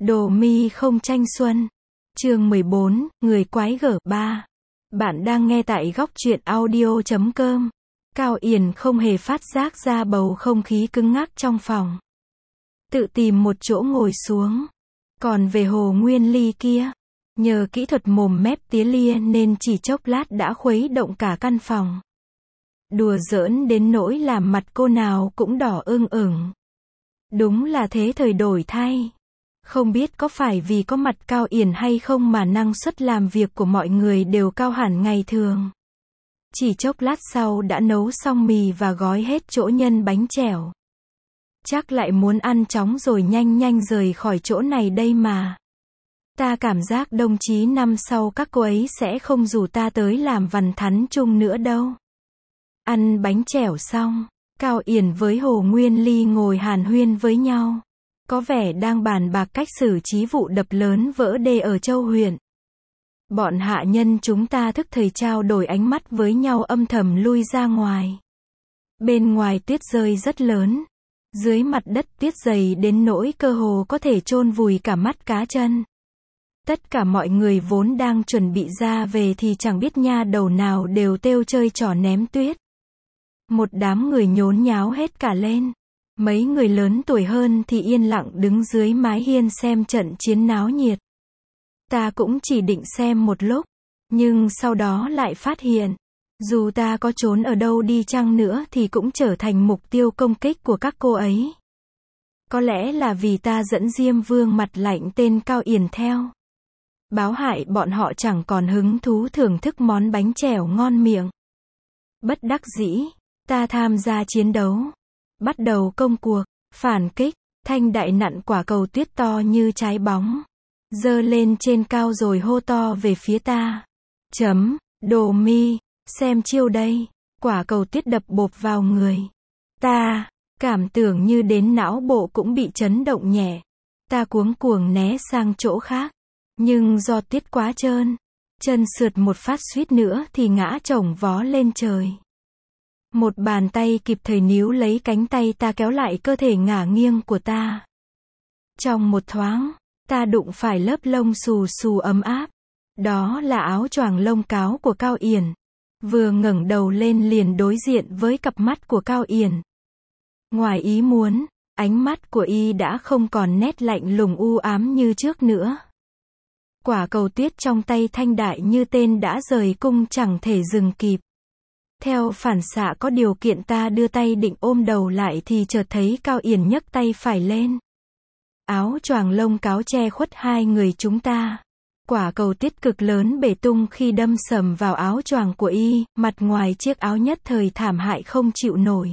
Đồ mi không tranh xuân. Chương 14, người quái gở 3. Bạn đang nghe tại góc truyện audio.com. Cao Yển không hề phát giác ra bầu không khí cứng ngắc trong phòng. Tự tìm một chỗ ngồi xuống. Còn về Hồ Nguyên Ly kia, nhờ kỹ thuật mồm mép tía lia nên chỉ chốc lát đã khuấy động cả căn phòng. Đùa giỡn đến nỗi làm mặt cô nào cũng đỏ ửng ửng. Đúng là thế thời đổi thay. Không biết có phải vì có mặt Cao Yển hay không mà năng suất làm việc của mọi người đều cao hẳn ngày thường. Chỉ chốc lát sau đã nấu xong mì và gói hết chỗ nhân bánh chèo. Chắc lại muốn ăn chóng rồi nhanh nhanh rời khỏi chỗ này đây mà. Ta cảm giác đồng chí năm sau các cô ấy sẽ không rủ ta tới làm vằn thắn chung nữa đâu. Ăn bánh chèo xong, Cao Yển với Hồ Nguyên Ly ngồi hàn huyên với nhau. Có vẻ đang bàn bạc cách xử trí vụ đập lớn vỡ đê ở Châu huyện. Bọn hạ nhân chúng ta thức thời trao đổi ánh mắt với nhau âm thầm lui ra ngoài. Bên ngoài tuyết rơi rất lớn. Dưới mặt đất tuyết dày đến nỗi cơ hồ có thể chôn vùi cả mắt cá chân. Tất cả mọi người vốn đang chuẩn bị ra về thì chẳng biết nha đầu nào đều trêu chơi trò ném tuyết. Một đám người nhốn nháo hết cả lên. Mấy người lớn tuổi hơn thì yên lặng đứng dưới mái hiên xem trận chiến náo nhiệt. Ta cũng chỉ định xem một lúc, nhưng sau đó lại phát hiện, dù ta có trốn ở đâu đi chăng nữa thì cũng trở thành mục tiêu công kích của các cô ấy. Có lẽ là vì ta dẫn Diêm Vương mặt lạnh tên Cao Yển theo. Báo hại bọn họ chẳng còn hứng thú thưởng thức món bánh chèo ngon miệng. Bất đắc dĩ, ta tham gia chiến đấu. Bắt đầu công cuộc, phản kích, thanh đại nặn quả cầu tuyết to như trái bóng. Giơ lên trên cao rồi hô to về phía ta. Đồ mi, xem chiêu đây. Quả cầu tuyết đập bộp vào người. Ta, cảm tưởng như đến não bộ cũng bị chấn động nhẹ. Ta cuống cuồng né sang chỗ khác. Nhưng do tuyết quá trơn, chân sượt một phát suýt nữa thì ngã chổng vó lên trời. Một bàn tay kịp thời níu lấy cánh tay ta kéo lại cơ thể ngả nghiêng của ta. Trong một thoáng, ta đụng phải lớp lông xù xù ấm áp. Đó là áo choàng lông cáo của Cao Yển. Vừa ngẩng đầu lên liền đối diện với cặp mắt của Cao Yển. Ngoài ý muốn, ánh mắt của y đã không còn nét lạnh lùng u ám như trước nữa. Quả cầu tuyết trong tay thanh đại như tên đã rời cung chẳng thể dừng kịp. Theo phản xạ có điều kiện ta đưa tay định ôm đầu lại thì chợt thấy Cao Yển nhấc tay phải lên. Áo choàng lông cáo che khuất hai người chúng ta. Quả cầu tuyết cực lớn bể tung khi đâm sầm vào áo choàng của y, mặt ngoài chiếc áo nhất thời thảm hại không chịu nổi.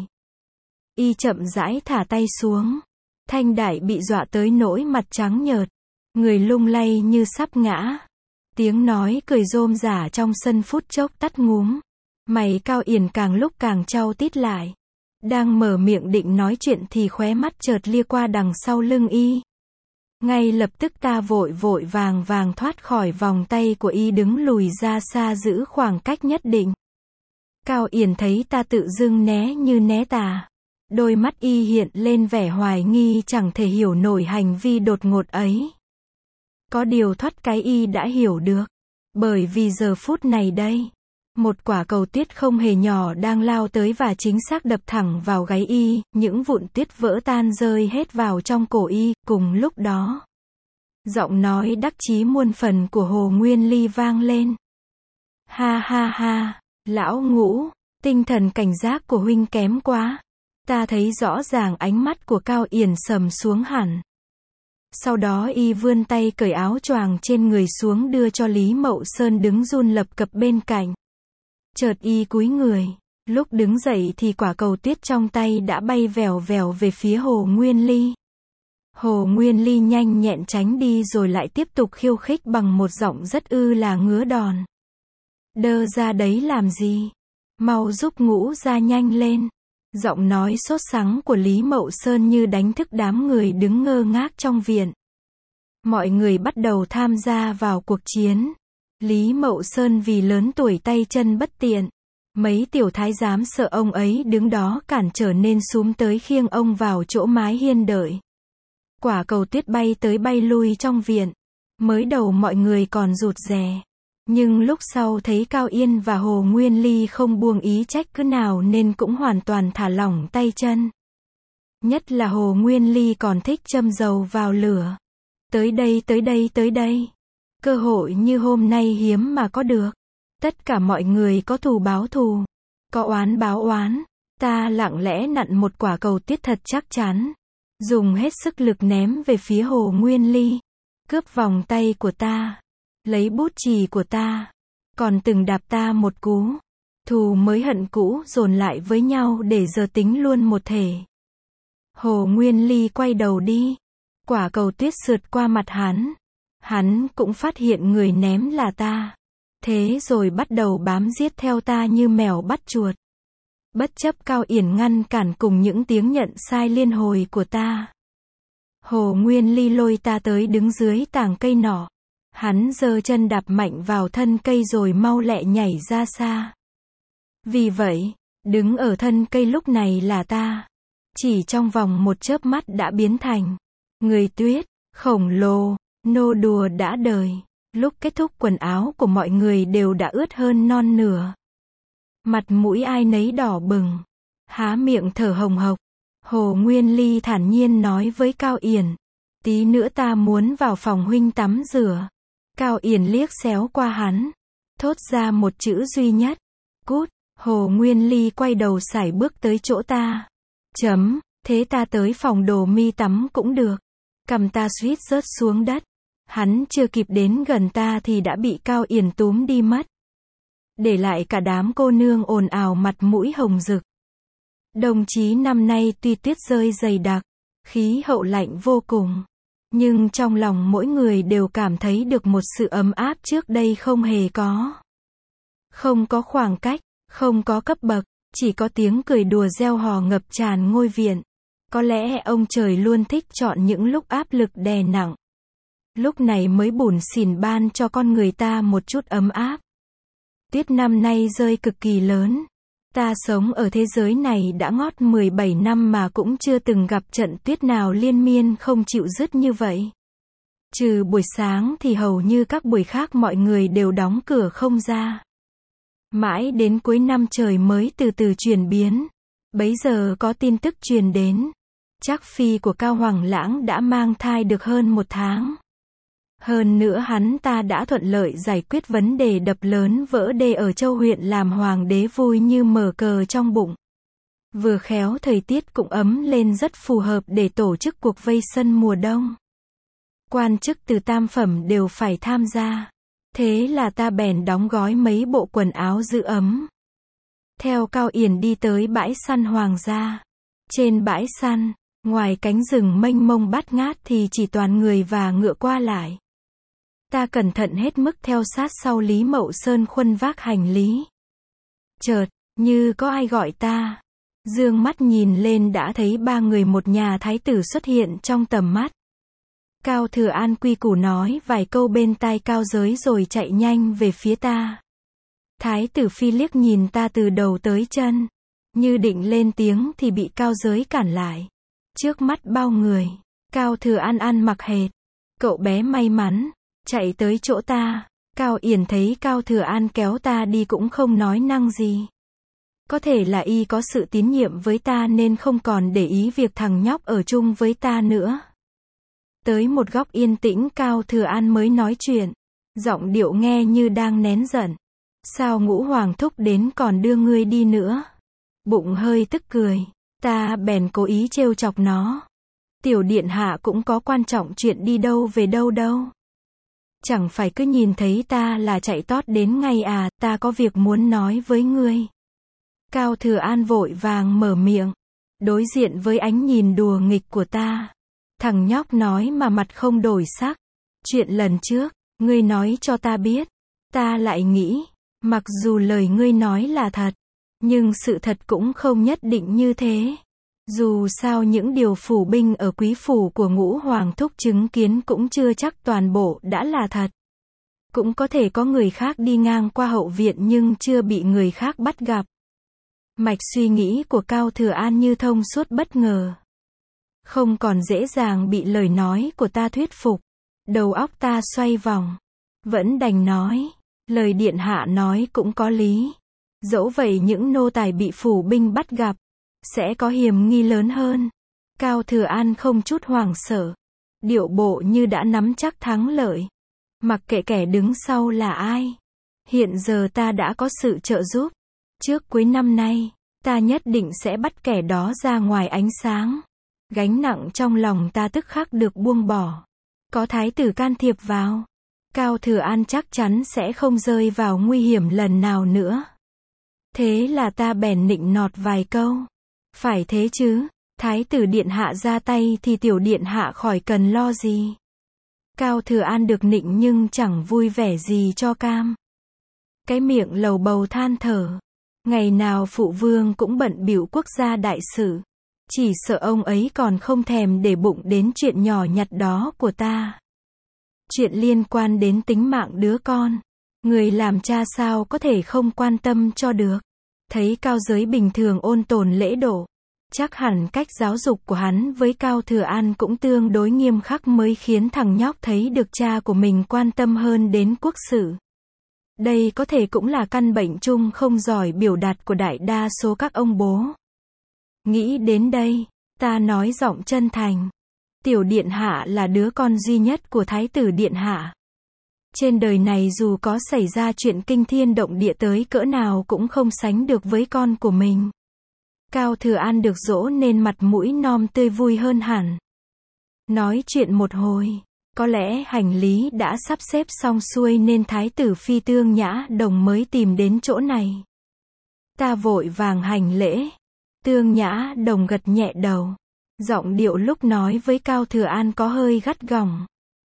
Y chậm rãi thả tay xuống. Thanh đại bị dọa tới nỗi mặt trắng nhợt. Người lung lay như sắp ngã. Tiếng nói cười rôm rả trong sân phút chốc tắt ngúm. Mày Cao Yển càng lúc càng chau tít lại. Đang mở miệng định nói chuyện thì khóe mắt chợt lia qua đằng sau lưng y. Ngay lập tức ta vội vội vàng vàng thoát khỏi vòng tay của y đứng lùi ra xa giữ khoảng cách nhất định. Cao Yển thấy ta tự dưng né như né tà. Đôi mắt y hiện lên vẻ hoài nghi chẳng thể hiểu nổi hành vi đột ngột ấy. Có điều thoát cái y đã hiểu được. Bởi vì giờ phút này đây, một quả cầu tuyết không hề nhỏ đang lao tới và chính xác đập thẳng vào gáy y, những vụn tuyết vỡ tan rơi hết vào trong cổ y, cùng lúc đó. Giọng nói đắc chí muôn phần của Hồ Nguyên Ly vang lên. Ha ha ha, lão Ngũ, tinh thần cảnh giác của huynh kém quá. Ta thấy rõ ràng ánh mắt của Cao Yển sầm xuống hẳn. Sau đó y vươn tay cởi áo choàng trên người xuống đưa cho Lý Mậu Sơn đứng run lập cập bên cạnh. Chợt y cúi người, lúc đứng dậy thì quả cầu tuyết trong tay đã bay vèo vèo về phía Hồ Nguyên Ly. Hồ Nguyên Ly nhanh nhẹn tránh đi rồi lại tiếp tục khiêu khích bằng một giọng rất là ngứa đòn. Đơ ra đấy làm gì? Mau giúp Ngũ ra nhanh lên. Giọng nói sốt sắng của Lý Mậu Sơn như đánh thức đám người đứng ngơ ngác trong viện. Mọi người bắt đầu tham gia vào cuộc chiến. Lý Mậu Sơn vì lớn tuổi tay chân bất tiện. Mấy tiểu thái giám sợ ông ấy đứng đó cản trở nên xúm tới khiêng ông vào chỗ mái hiên đợi. Quả cầu tuyết bay tới bay lui trong viện. Mới đầu mọi người còn rụt rè. Nhưng lúc sau thấy Cao Yên và Hồ Nguyên Ly không buông ý trách cứ nào nên cũng hoàn toàn thả lỏng tay chân. Nhất là Hồ Nguyên Ly còn thích châm dầu vào lửa. Tới đây tới đây tới đây. Cơ hội như hôm nay hiếm mà có được. Tất cả mọi người có thù báo thù. Có oán báo oán. Ta lặng lẽ nặn một quả cầu tuyết thật chắc chắn. Dùng hết sức lực ném về phía Hồ Nguyên Ly. Cướp vòng tay của ta. Lấy bút chì của ta. Còn từng đạp ta một cú. Thù mới hận cũ dồn lại với nhau để giờ tính luôn một thể. Hồ Nguyên Ly quay đầu đi. Quả cầu tuyết sượt qua mặt hắn. Hắn cũng phát hiện người ném là ta. Thế rồi bắt đầu bám giết theo ta như mèo bắt chuột. Bất chấp Cao Yển ngăn cản cùng những tiếng nhận sai liên hồi của ta. Hồ Nguyên Ly lôi ta tới đứng dưới tàng cây nọ. Hắn giơ chân đạp mạnh vào thân cây rồi mau lẹ nhảy ra xa. Vì vậy, đứng ở thân cây lúc này là ta. Chỉ trong vòng một chớp mắt đã biến thành người tuyết, khổng lồ, nô đùa đã đời. Lúc kết thúc quần áo của mọi người đều đã ướt hơn non nửa. Mặt mũi ai nấy đỏ bừng. Há miệng thở hồng hộc. Hồ Nguyên Ly thản nhiên nói với Cao Yển. Tí nữa ta muốn vào phòng huynh tắm rửa. Cao Yển liếc xéo qua hắn. Thốt ra một chữ duy nhất. Cút. Hồ Nguyên Ly quay đầu sải bước tới chỗ ta. Thế ta tới phòng đồ mi tắm cũng được. Cầm ta suýt rớt xuống đất. Hắn chưa kịp đến gần ta thì đã bị Cao Yển túm đi mất. Để lại cả đám cô nương ồn ào mặt mũi hồng rực. Đồng chí năm nay tuy tuyết rơi dày đặc, khí hậu lạnh vô cùng. Nhưng trong lòng mỗi người đều cảm thấy được một sự ấm áp trước đây không hề có. Không có khoảng cách, không có cấp bậc, chỉ có tiếng cười đùa reo hò ngập tràn ngôi viện. Có lẽ ông trời luôn thích chọn những lúc áp lực đè nặng. Lúc này mới bủn xỉn ban cho con người ta một chút ấm áp. Tuyết năm nay rơi cực kỳ lớn. Ta sống ở thế giới này đã ngót 17 năm mà cũng chưa từng gặp trận tuyết nào liên miên không chịu dứt như vậy. Trừ buổi sáng thì hầu như các buổi khác mọi người đều đóng cửa không ra. Mãi đến cuối năm trời mới từ từ chuyển biến. Bấy giờ có tin tức truyền đến. Trác phi của Cao Hoàng Lãng đã mang thai được hơn 1 tháng. Hơn nữa hắn ta đã thuận lợi giải quyết vấn đề đập lớn vỡ đê ở Châu huyện làm hoàng đế vui như mở cờ trong bụng. Vừa khéo thời tiết cũng ấm lên rất phù hợp để tổ chức cuộc vây sân mùa đông. Quan chức từ tam phẩm đều phải tham gia. Thế là ta bèn đóng gói mấy bộ quần áo giữ ấm. Theo Cao Yển đi tới bãi săn hoàng gia. Trên bãi săn, ngoài cánh rừng mênh mông bát ngát thì chỉ toàn người và ngựa qua lại. Ta cẩn thận hết mức theo sát sau Lý Mậu Sơn khuân vác hành lý. Chợt, như có ai gọi ta. Dương mắt nhìn lên đã thấy 3 người một nhà thái tử xuất hiện trong tầm mắt. Cao Thừa An quy củ nói vài câu bên tai Cao Giới rồi chạy nhanh về phía ta. Thái tử Phi liếc nhìn ta từ đầu tới chân. Như định lên tiếng thì bị Cao Giới cản lại. Trước mắt bao người, Cao Thừa An ăn mặc hệt. Cậu bé may mắn, chạy tới chỗ ta. Cao Yển thấy Cao Thừa An kéo ta đi cũng không nói năng gì. Có thể là y có sự tín nhiệm với ta nên không còn để ý việc thằng nhóc ở chung với ta nữa. Tới một góc yên tĩnh Cao Thừa An mới nói chuyện. Giọng điệu nghe như đang nén giận. Sao Ngũ Hoàng thúc đến còn đưa ngươi đi nữa? Bụng hơi tức cười. Ta bèn cố ý trêu chọc nó. Tiểu điện hạ cũng có quan trọng chuyện đi đâu về đâu đâu. Chẳng phải cứ nhìn thấy ta là chạy tót đến ngay à, ta có việc muốn nói với ngươi. Cao Thừa An vội vàng mở miệng. Đối diện với ánh nhìn đùa nghịch của ta. Thằng nhóc nói mà mặt không đổi sắc. Chuyện lần trước, ngươi nói cho ta biết. Ta lại nghĩ, mặc dù lời ngươi nói là thật, nhưng sự thật cũng không nhất định như thế. Dù sao những điều phủ binh ở quý phủ của Ngũ Hoàng thúc chứng kiến cũng chưa chắc toàn bộ đã là thật. Cũng có thể có người khác đi ngang qua hậu viện nhưng chưa bị người khác bắt gặp. Mạch suy nghĩ của Cao Thừa An như thông suốt bất ngờ. Không còn dễ dàng bị lời nói của ta thuyết phục. Đầu óc ta xoay vòng. Vẫn đành nói. Lời điện hạ nói cũng có lý. Dẫu vậy những nô tài bị phủ binh bắt gặp, sẽ có hiểm nghi lớn hơn. Cao Thừa An không chút hoảng sợ. Điệu bộ như đã nắm chắc thắng lợi. Mặc kệ kẻ đứng sau là ai. Hiện giờ ta đã có sự trợ giúp. Trước cuối năm nay, ta nhất định sẽ bắt kẻ đó ra ngoài ánh sáng. Gánh nặng trong lòng ta tức khắc được buông bỏ. Có thái tử can thiệp vào, Cao Thừa An chắc chắn sẽ không rơi vào nguy hiểm lần nào nữa. Thế là ta bèn nịnh nọt vài câu. Phải thế chứ, thái tử điện hạ ra tay thì tiểu điện hạ khỏi cần lo gì. Cao Thừa An được nịnh nhưng chẳng vui vẻ gì cho cam. Cái miệng lầu bầu than thở. Ngày nào phụ vương cũng bận bịu quốc gia đại sự. Chỉ sợ ông ấy còn không thèm để bụng đến chuyện nhỏ nhặt đó của ta. Chuyện liên quan đến tính mạng đứa con. Người làm cha sao có thể không quan tâm cho được. Thấy Cao Giới bình thường ôn tồn lễ độ. Chắc hẳn cách giáo dục của hắn với Cao Thừa An cũng tương đối nghiêm khắc mới khiến thằng nhóc thấy được cha của mình quan tâm hơn đến quốc sự. Đây có thể cũng là căn bệnh chung không giỏi biểu đạt của đại đa số các ông bố. Nghĩ đến đây, ta nói giọng chân thành. Tiểu điện hạ là đứa con duy nhất của thái tử điện hạ. Trên đời này dù có xảy ra chuyện kinh thiên động địa tới cỡ nào cũng không sánh được với con của mình. Cao Thừa An được dỗ nên mặt mũi non tươi vui hơn hẳn. Nói chuyện một hồi, có lẽ hành lý đã sắp xếp xong xuôi nên thái tử phi Tương Nhã Đồng mới tìm đến chỗ này. Ta vội vàng hành lễ. Tương Nhã Đồng gật nhẹ đầu. Giọng điệu lúc nói với Cao Thừa An có hơi gắt gỏng.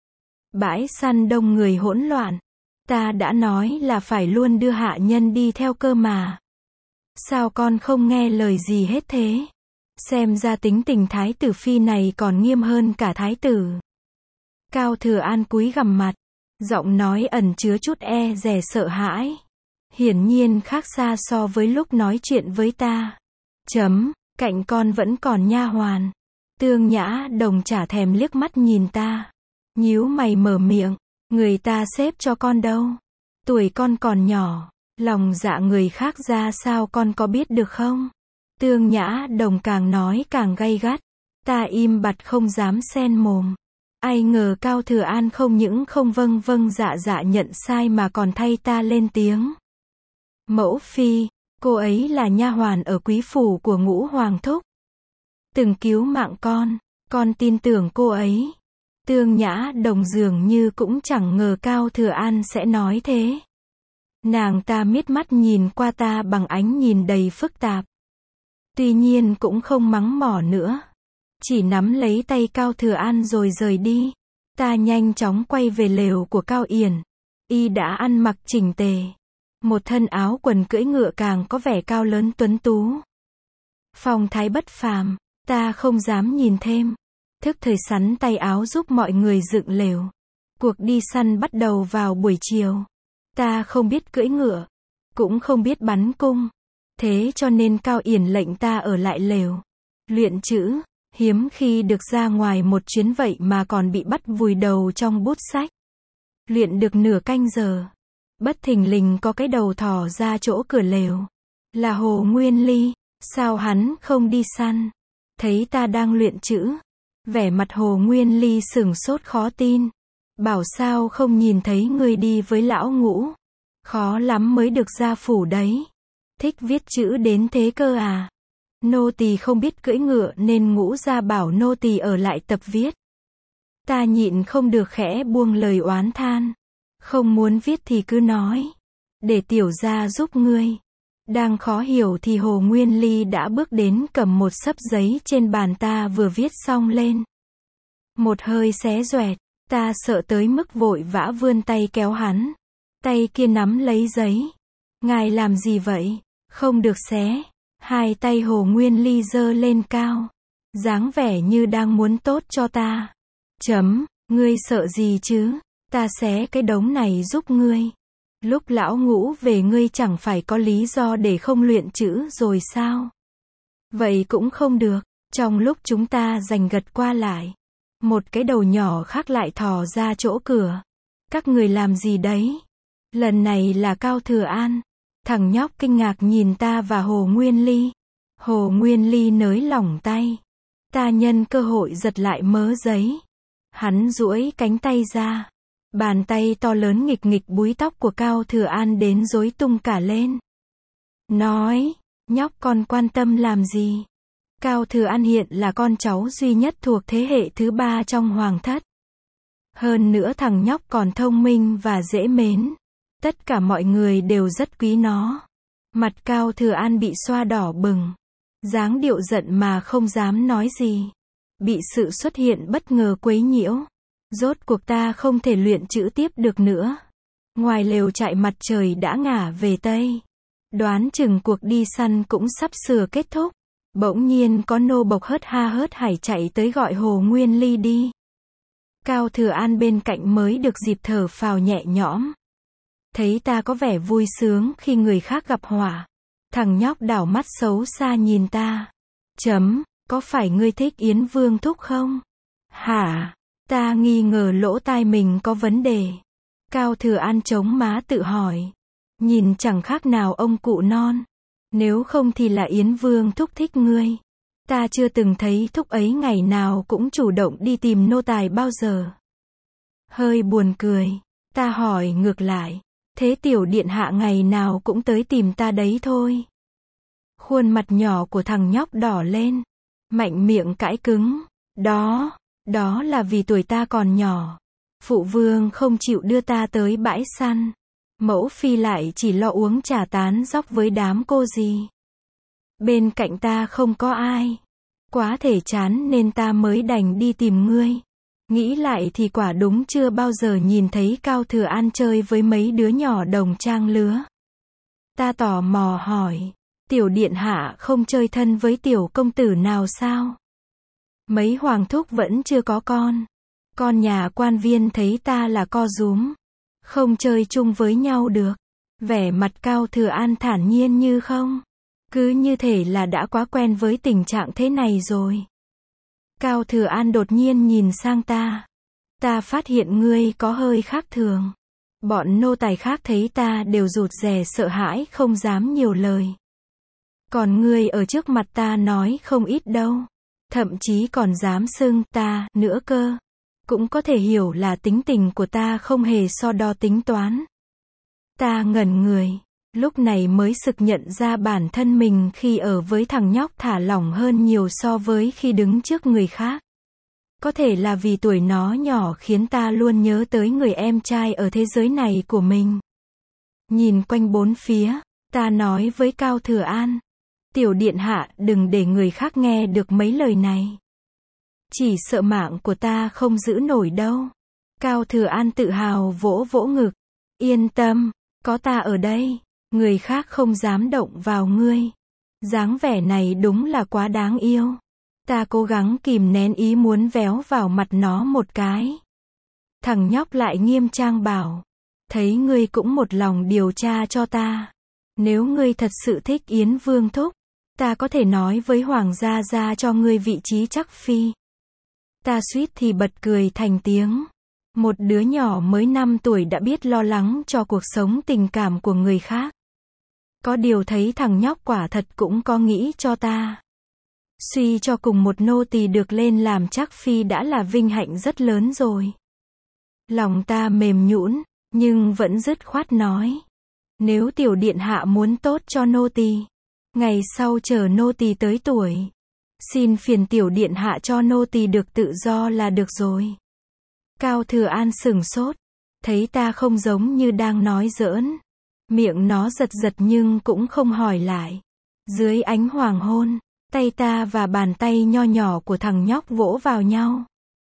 Bãi săn đông người hỗn loạn. Ta đã nói là phải luôn đưa hạ nhân đi theo cơ mà. Sao con không nghe lời gì hết thế? Xem ra tính tình thái tử phi này còn nghiêm hơn cả thái tử. Cao Thừa An cúi gằm mặt. Giọng nói ẩn chứa chút e dè sợ hãi. Hiển nhiên khác xa so với lúc nói chuyện với ta. Cạnh con vẫn còn nha hoàn. Tương Nhã Đồng chả thèm liếc mắt nhìn ta. Nhíu mày mở miệng. Người ta xếp cho con đâu? Tuổi con còn nhỏ. Lòng dạ người khác ra sao con có biết được không? Tương Nhã Đồng càng nói càng gay gắt. Ta im bặt không dám xen mồm. Ai ngờ Cao Thừa An không những không vâng vâng dạ dạ nhận sai mà còn thay ta lên tiếng. Mẫu phi, cô ấy là nha hoàn ở quý phủ của Ngũ Hoàng thúc. Từng cứu mạng con tin tưởng cô ấy. Tương Nhã Đồng dường như cũng chẳng ngờ Cao Thừa An sẽ nói thế. Nàng ta miết mắt nhìn qua ta bằng ánh nhìn đầy phức tạp. Tuy nhiên cũng không mắng mỏ nữa. Chỉ nắm lấy tay Cao Thừa An rồi rời đi. Ta nhanh chóng quay về lều của Cao Yển. Y đã ăn mặc chỉnh tề. Một thân áo quần cưỡi ngựa càng có vẻ cao lớn tuấn tú. Phong thái bất phàm, ta không dám nhìn thêm. Thức thời sắn tay áo giúp mọi người dựng lều. Cuộc đi săn bắt đầu vào buổi chiều. Ta không biết cưỡi ngựa, cũng không biết bắn cung. Thế cho nên Cao Yển lệnh ta ở lại lều. Luyện chữ, hiếm khi được ra ngoài một chuyến vậy mà còn bị bắt vùi đầu trong bút sách. Luyện được nửa canh giờ. Bất thình lình có cái đầu thò ra chỗ cửa lều. Là Hồ Nguyên Ly, sao hắn không đi săn? Thấy ta đang luyện chữ. Vẻ mặt Hồ Nguyên Ly sửng sốt khó tin. Bảo sao không nhìn thấy người đi với lão Ngũ. Khó lắm mới được ra phủ đấy. Thích viết chữ đến thế cơ à? Nô tỳ không biết cưỡi ngựa nên Ngũ gia bảo nô tỳ ở lại tập viết. Ta nhịn không được khẽ buông lời oán than. Không muốn viết thì cứ nói. Để tiểu gia giúp ngươi. Đang khó hiểu thì Hồ Nguyên Ly đã bước đến cầm một xấp giấy trên bàn ta vừa viết xong lên. Một hơi xé xoẹt, ta sợ tới mức vội vã vươn tay kéo hắn. Tay kia nắm lấy giấy. Ngài làm gì vậy? Không được xé. Hai tay Hồ Nguyên Ly giơ lên cao. Dáng vẻ như đang muốn tốt cho ta. Ngươi sợ gì chứ? Ta xé cái đống này giúp ngươi. Lúc lão Ngũ về ngươi chẳng phải có lý do để không luyện chữ rồi sao? Vậy cũng không được. Trong lúc chúng ta giành gật qua lại, một cái đầu nhỏ khác lại thò ra chỗ cửa. Các người làm gì đấy? Lần này là Cao Thừa An. Thằng nhóc kinh ngạc nhìn ta và Hồ Nguyên Ly. Hồ Nguyên Ly nới lỏng tay. Ta nhân cơ hội giật lại mớ giấy. Hắn duỗi cánh tay ra. Bàn tay to lớn nghịch nghịch búi tóc của Cao Thừa An đến rối tung cả lên. Nói, nhóc con quan tâm làm gì? Cao Thừa An hiện là con cháu duy nhất thuộc thế hệ thứ 3 trong hoàng thất. Hơn nữa thằng nhóc còn thông minh và dễ mến. Tất cả mọi người đều rất quý nó. Mặt Cao Thừa An bị xoa đỏ bừng. Dáng điệu giận mà không dám nói gì. Bị sự xuất hiện bất ngờ quấy nhiễu. Rốt cuộc ta không thể luyện chữ tiếp được nữa. Ngoài lều trại mặt trời đã ngả về Tây. Đoán chừng cuộc đi săn cũng sắp sửa kết thúc. Bỗng nhiên có nô bộc hớt ha hớt hải chạy tới gọi Hồ Nguyên Ly đi. Cao Thừa An bên cạnh mới được dịp thở phào nhẹ nhõm. Thấy ta có vẻ vui sướng khi người khác gặp họa. Thằng nhóc đảo mắt xấu xa nhìn ta. Có phải ngươi thích Yến Vương thúc không? Hả? Ta nghi ngờ lỗ tai mình có vấn đề. Cao Thừa An chống má tự hỏi. Nhìn chẳng khác nào ông cụ non. Nếu không thì là Yến Vương thúc thích ngươi. Ta chưa từng thấy thúc ấy ngày nào cũng chủ động đi tìm nô tài bao giờ. Hơi buồn cười. Ta hỏi ngược lại. Thế tiểu điện hạ ngày nào cũng tới tìm ta đấy thôi. Khuôn mặt nhỏ của thằng nhóc đỏ lên. Mạnh miệng cãi cứng. Đó là vì tuổi ta còn nhỏ. Phụ vương không chịu đưa ta tới bãi săn. Mẫu phi lại chỉ lo uống trà tán dóc với đám cô dì. Bên cạnh ta không có ai. Quá thể chán nên ta mới đành đi tìm ngươi. Nghĩ lại thì quả đúng chưa bao giờ nhìn thấy Cao Thừa An chơi với mấy đứa nhỏ đồng trang lứa. Ta tò mò hỏi. Tiểu điện hạ không chơi thân với tiểu công tử nào sao? Mấy hoàng thúc vẫn chưa có con. Con nhà quan viên thấy ta là co rúm. Không chơi chung với nhau được. Vẻ mặt Cao Thừa An thản nhiên như không. Cứ như thể là đã quá quen với tình trạng thế này rồi. Cao Thừa An đột nhiên nhìn sang ta. Ta phát hiện ngươi có hơi khác thường. Bọn nô tài khác thấy ta đều rụt rè sợ hãi không dám nhiều lời. Còn ngươi ở trước mặt ta nói không ít đâu. Thậm chí còn dám xưng ta nữa cơ. Cũng có thể hiểu là tính tình của ta không hề so đo tính toán. Ta ngẩn người. Lúc này mới sực nhận ra bản thân mình khi ở với thằng nhóc thả lỏng hơn nhiều so với khi đứng trước người khác. Có thể là vì tuổi nó nhỏ khiến ta luôn nhớ tới người em trai ở thế giới này của mình. Nhìn quanh bốn phía, ta nói với Cao Thừa An. Tiểu điện hạ đừng để người khác nghe được mấy lời này. Chỉ sợ mạng của ta không giữ nổi đâu. Cao Thừa An tự hào vỗ vỗ ngực. Yên tâm, có ta ở đây. Người khác không dám động vào ngươi. Dáng vẻ này đúng là quá đáng yêu. Ta cố gắng kìm nén ý muốn véo vào mặt nó một cái. Thằng nhóc lại nghiêm trang bảo. Thấy ngươi cũng một lòng điều tra cho ta. Nếu ngươi thật sự thích Yến Vương thúc, ta có thể nói với Hoàng gia ra cho ngươi vị trí chắc phi. Ta suýt thì bật cười thành tiếng. Một đứa nhỏ mới 5 tuổi đã biết lo lắng cho cuộc sống tình cảm của người khác. Có điều thấy thằng nhóc quả thật cũng có nghĩ cho ta. Suy cho cùng một nô tỳ được lên làm trác phi đã là vinh hạnh rất lớn rồi. Lòng ta mềm nhũn, nhưng vẫn dứt khoát nói. Nếu tiểu điện hạ muốn tốt cho nô tỳ, ngày sau chờ nô tỳ tới tuổi, xin phiền tiểu điện hạ cho nô tỳ được tự do là được rồi. Cao Thừa An sửng sốt, thấy ta không giống như đang nói giỡn. Miệng nó giật giật nhưng cũng không hỏi lại. Dưới ánh hoàng hôn, tay ta và bàn tay nho nhỏ của thằng nhóc vỗ vào nhau.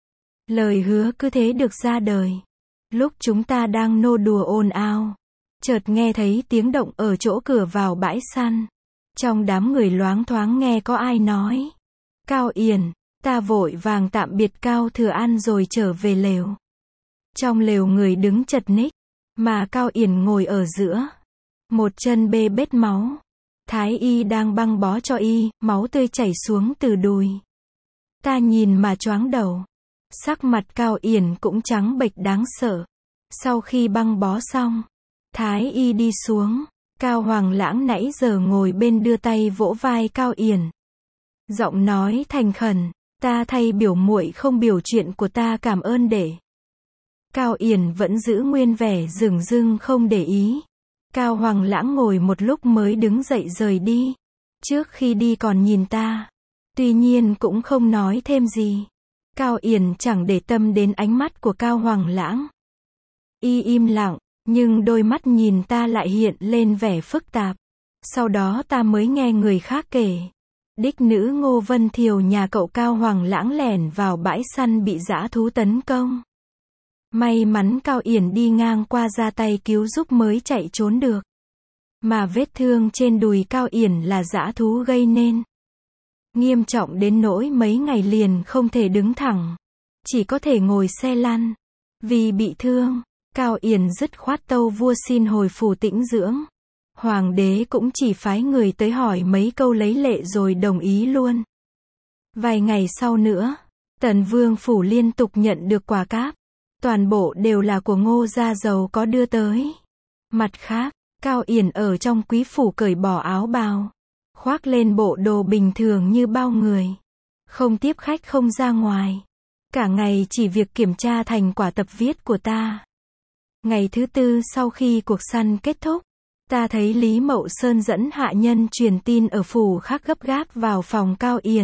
Lời hứa cứ thế được ra đời. Lúc chúng ta đang nô đùa ồn ào, chợt nghe thấy tiếng động ở chỗ cửa vào bãi săn. Trong đám người loáng thoáng nghe có ai nói. Cao Yển. Ta vội vàng tạm biệt Cao Thừa An rồi trở về lều. Trong lều người đứng chật ních, mà Cao Yển ngồi ở giữa. Một chân bê bết máu. Thái y đang băng bó cho y, máu tươi chảy xuống từ đùi. Ta nhìn mà choáng đầu. Sắc mặt Cao Yển cũng trắng bệch đáng sợ. Sau khi băng bó xong, Thái y đi xuống. Cao Hoàng Lãng nãy giờ ngồi bên đưa tay vỗ vai Cao Yển. Giọng nói thành khẩn, ta thay biểu muội không biểu chuyện của ta cảm ơn đệ. Cao Yển vẫn giữ nguyên vẻ dửng dưng không để ý. Cao Hoàng Lãng ngồi một lúc mới đứng dậy rời đi. Trước khi đi còn nhìn ta. Tuy nhiên cũng không nói thêm gì. Cao Yển chẳng để tâm đến ánh mắt của Cao Hoàng Lãng. Y im lặng, nhưng đôi mắt nhìn ta lại hiện lên vẻ phức tạp. Sau đó ta mới nghe người khác kể. Đích nữ Ngô Vân Thiều nhà cậu Cao Hoàng Lãng lẻn vào bãi săn bị dã thú tấn công. May mắn Cao Yển đi ngang qua ra tay cứu giúp mới chạy trốn được. Mà vết thương trên đùi Cao Yển là dã thú gây nên. Nghiêm trọng đến nỗi mấy ngày liền không thể đứng thẳng. Chỉ có thể ngồi xe lăn. Vì bị thương, Cao Yển dứt khoát tâu vua xin hồi phủ tĩnh dưỡng. Hoàng đế cũng chỉ phái người tới hỏi mấy câu lấy lệ rồi đồng ý luôn. Vài ngày sau nữa, Tần Vương phủ liên tục nhận được quà cáp. Toàn bộ đều là của Ngô gia giàu có đưa tới. Mặt khác, Cao Yển ở trong quý phủ cởi bỏ áo bào, khoác lên bộ đồ bình thường như bao người. Không tiếp khách không ra ngoài. Cả ngày chỉ việc kiểm tra thành quả tập viết của ta. Ngày thứ tư sau khi cuộc săn kết thúc, ta thấy Lý Mậu Sơn dẫn hạ nhân truyền tin ở phủ khác gấp gáp vào phòng Cao Yển.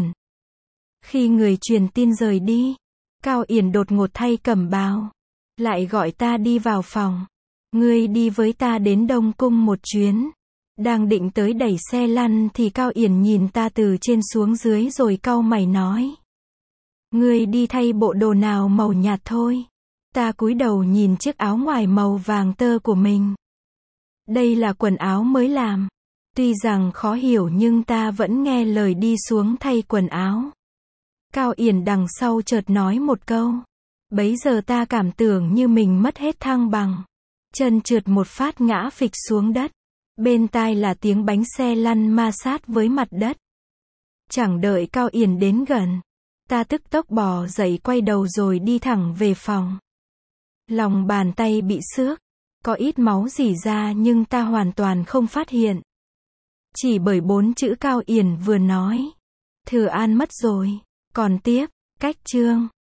Khi người truyền tin rời đi, Cao Yển đột ngột thay cẩm bào, lại gọi ta đi vào phòng. Ngươi đi với ta đến Đông Cung một chuyến. Đang định tới đẩy xe lăn thì Cao Yển nhìn ta từ trên xuống dưới rồi cau mày nói. Ngươi đi thay bộ đồ nào màu nhạt thôi. Ta cúi đầu nhìn chiếc áo ngoài màu vàng tơ của mình. Đây là quần áo mới làm. Tuy rằng khó hiểu nhưng ta vẫn nghe lời đi xuống thay quần áo. Cao Yển đằng sau chợt nói một câu. Bấy giờ ta cảm tưởng như mình mất hết thăng bằng. Chân trượt một phát ngã phịch xuống đất. Bên tai là tiếng bánh xe lăn ma sát với mặt đất. Chẳng đợi Cao Yển đến gần, ta tức tốc bò dậy quay đầu rồi đi thẳng về phòng. Lòng bàn tay bị xước, có ít máu rỉ ra nhưng ta hoàn toàn không phát hiện. Chỉ bởi 4 chữ Cao Yển vừa nói. Thừa An mất rồi. Còn tiếp, cách chương.